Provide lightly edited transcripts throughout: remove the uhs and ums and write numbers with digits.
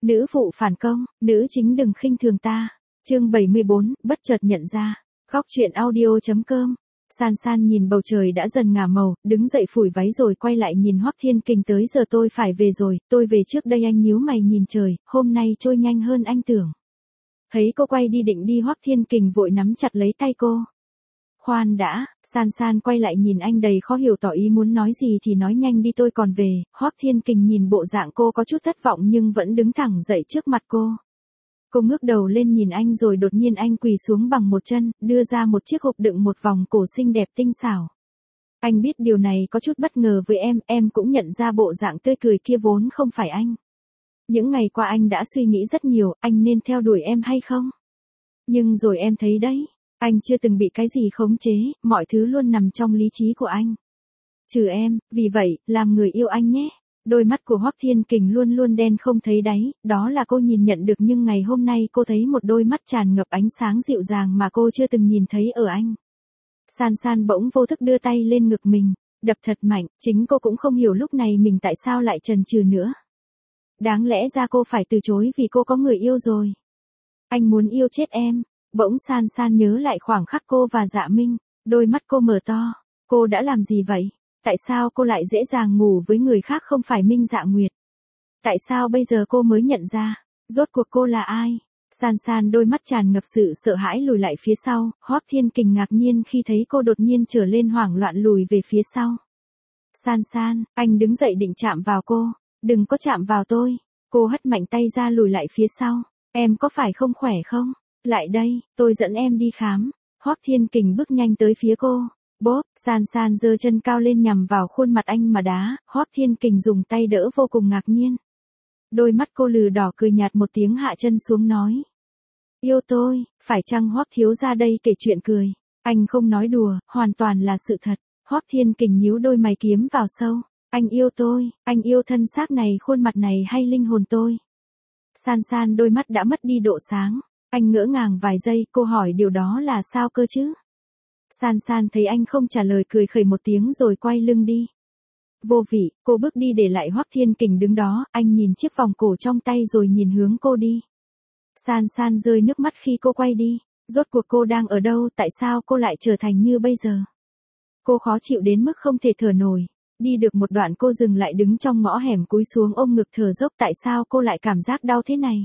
Nữ phụ phản công, nữ chính đừng khinh thường ta. Chương 74, bất chợt nhận ra. Góc truyện audio.com. San San nhìn bầu trời đã dần ngả màu, đứng dậy phủi váy rồi quay lại nhìn Hoắc Thiên Kình, tới giờ tôi phải về rồi, tôi về trước đây. Anh nhíu mày nhìn trời, hôm nay trôi nhanh hơn anh tưởng. Thấy cô quay đi định đi, Hoắc Thiên Kình vội nắm chặt lấy tay cô. Khoan đã, San San quay lại nhìn anh đầy khó hiểu, tỏ ý muốn nói gì thì nói nhanh đi, tôi còn về. Hoắc Thiên Kình nhìn bộ dạng cô có chút thất vọng nhưng vẫn đứng thẳng dậy trước mặt cô. Cô ngước đầu lên nhìn anh rồi đột nhiên anh quỳ xuống bằng một chân, đưa ra một chiếc hộp đựng một vòng cổ xinh đẹp tinh xảo. Anh biết điều này có chút bất ngờ với em cũng nhận ra bộ dạng tươi cười kia vốn không phải anh. Những ngày qua anh đã suy nghĩ rất nhiều, anh nên theo đuổi em hay không? Nhưng rồi em thấy đấy, anh chưa từng bị cái gì khống chế, mọi thứ luôn nằm trong lý trí của anh. Trừ em, vì vậy, làm người yêu anh nhé. Đôi mắt của Hoắc Thiên Kình luôn luôn đen không thấy đáy, đó là cô nhìn nhận được, nhưng ngày hôm nay cô thấy một đôi mắt tràn ngập ánh sáng dịu dàng mà cô chưa từng nhìn thấy ở anh. San San bỗng vô thức đưa tay lên ngực mình, đập thật mạnh, chính cô cũng không hiểu lúc này mình tại sao lại chần chừ nữa. Đáng lẽ ra cô phải từ chối vì cô có người yêu rồi. Anh muốn yêu chết em. Bỗng San San nhớ lại khoảng khắc cô và Dạ Minh, đôi mắt cô mở to. Cô đã làm gì vậy? Tại sao cô lại dễ dàng ngủ với người khác không phải Minh Dạ Nguyệt? Tại sao bây giờ cô mới nhận ra? Rốt cuộc cô là ai? San San đôi mắt tràn ngập sự sợ hãi lùi lại phía sau. Hoắc Thiên Kình ngạc nhiên khi thấy cô đột nhiên trở lên, hoảng loạn lùi về phía sau. San San, anh đứng dậy định chạm vào cô. Đừng có chạm vào tôi. Cô hất mạnh tay ra lùi lại phía sau. Em có phải không khỏe không? Lại đây, tôi dẫn em đi khám. Hoắc Thiên Kình bước nhanh tới phía cô. Bốp, San San giơ chân cao lên nhằm vào khuôn mặt anh mà đá. Hoắc Thiên Kình dùng tay đỡ vô cùng ngạc nhiên. Đôi mắt cô lừ đỏ, cười nhạt một tiếng hạ chân xuống nói. Yêu tôi, phải chăng Hoắc thiếu gia đây kể chuyện cười? Anh không nói đùa, hoàn toàn là sự thật. Hoắc Thiên Kình nhíu đôi mày kiếm vào sâu. Anh yêu tôi, anh yêu thân xác này, khuôn mặt này hay linh hồn tôi? San San đôi mắt đã mất đi độ sáng. Anh ngỡ ngàng vài giây, cô hỏi điều đó là sao cơ chứ? San San thấy anh không trả lời, cười khẩy một tiếng rồi quay lưng đi. Vô vị, cô bước đi để lại Hoắc Thiên Kình đứng đó. Anh nhìn chiếc vòng cổ trong tay rồi nhìn hướng cô đi. San San rơi nước mắt khi cô quay đi. Rốt cuộc cô đang ở đâu, tại sao cô lại trở thành như bây giờ? Cô khó chịu đến mức không thể thở nổi. Đi được một đoạn cô dừng lại, đứng trong ngõ hẻm cúi xuống ôm ngực thở dốc. Tại sao cô lại cảm giác đau thế này?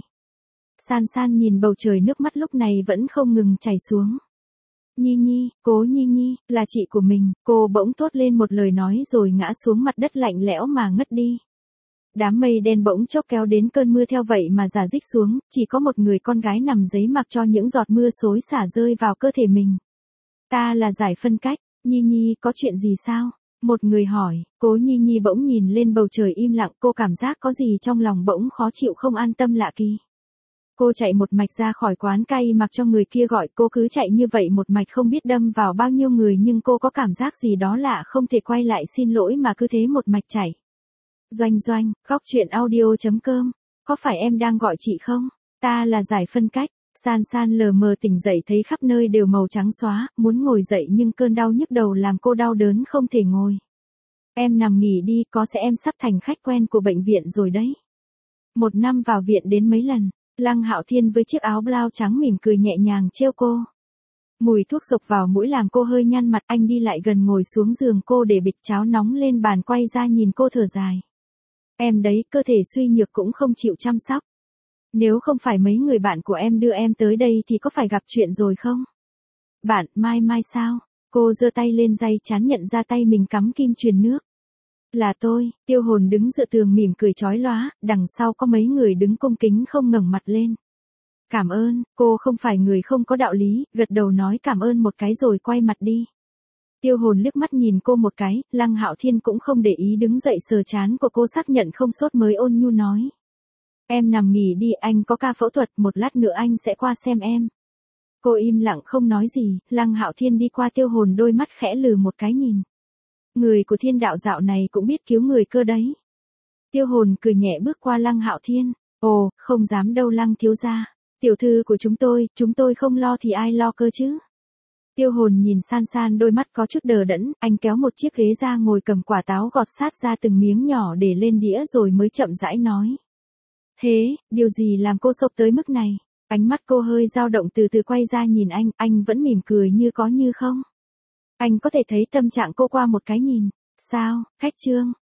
San San nhìn bầu trời, nước mắt lúc này vẫn không ngừng chảy xuống. Nhi Nhi, Cố Nhi Nhi, là chị của mình. Cô bỗng thốt lên một lời nói rồi ngã xuống mặt đất lạnh lẽo mà ngất đi. Đám mây đen bỗng chốc kéo đến cơn mưa theo vậy mà rả rích xuống, chỉ có một người con gái nằm giấy mặc cho những giọt mưa xối xả rơi vào cơ thể mình. Ta là Giải Phân Cách. Nhi Nhi, có chuyện gì sao? Một người hỏi. Cố Nhi Nhi bỗng nhìn lên bầu trời im lặng, cô cảm giác có gì trong lòng bỗng khó chịu, không an tâm lạ kỳ. Cô chạy một mạch ra khỏi quán cay mặc cho người kia gọi, cô cứ chạy như vậy một mạch không biết đâm vào bao nhiêu người, nhưng cô có cảm giác gì đó lạ, không thể quay lại xin lỗi mà cứ thế một mạch chạy. Doanh Doanh, góc truyện audio.com. Có phải em đang gọi chị không? Ta là Giải Phân Cách. San San lờ mờ tỉnh dậy thấy khắp nơi đều màu trắng xóa, muốn ngồi dậy nhưng cơn đau nhức đầu làm cô đau đớn không thể ngồi. Em nằm nghỉ đi, có sẽ em sắp thành khách quen của bệnh viện rồi đấy. Một năm vào viện đến mấy lần. Lăng Hạo Thiên với chiếc áo blau trắng mỉm cười nhẹ nhàng trêu cô. Mùi thuốc xộc vào mũi làm cô hơi nhăn mặt, anh đi lại gần ngồi xuống giường cô để bịch cháo nóng lên bàn, quay ra nhìn cô thở dài. Em đấy, cơ thể suy nhược cũng không chịu chăm sóc. Nếu không phải mấy người bạn của em đưa em tới đây thì có phải gặp chuyện rồi không? Bạn, Mai sao? Cô giơ tay lên day chán nhận ra tay mình cắm kim truyền nước. Là tôi. Tiêu Hồn đứng dựa tường mỉm cười chói lóa, đằng sau có mấy người đứng cung kính không ngẩng mặt lên. Cảm ơn, cô không phải người không có đạo lý, gật đầu nói cảm ơn một cái rồi quay mặt đi. Tiêu Hồn liếc mắt nhìn cô một cái, Lăng Hạo Thiên cũng không để ý, đứng dậy sờ trán của cô xác nhận không sốt mới ôn nhu nói. Em nằm nghỉ đi, anh có ca phẫu thuật, một lát nữa anh sẽ qua xem em. Cô im lặng không nói gì, Lăng Hạo Thiên đi qua Tiêu Hồn, đôi mắt khẽ lừ một cái nhìn. Người của Thiên Đạo dạo này cũng biết cứu người cơ đấy. Tiêu Hồn cười nhẹ bước qua Lăng Hạo Thiên. Ồ, không dám đâu Lăng thiếu gia. Tiểu thư của chúng tôi không lo thì ai lo cơ chứ? Tiêu Hồn nhìn San San, đôi mắt có chút đờ đẫn, anh kéo một chiếc ghế ra ngồi, cầm quả táo gọt sát ra từng miếng nhỏ để lên đĩa rồi mới chậm rãi nói. Thế, điều gì làm cô sốc tới mức này? Ánh mắt cô hơi dao động từ từ quay ra nhìn anh vẫn mỉm cười như có như không. Anh có thể thấy tâm trạng cô qua một cái nhìn. Sao, khách Trương?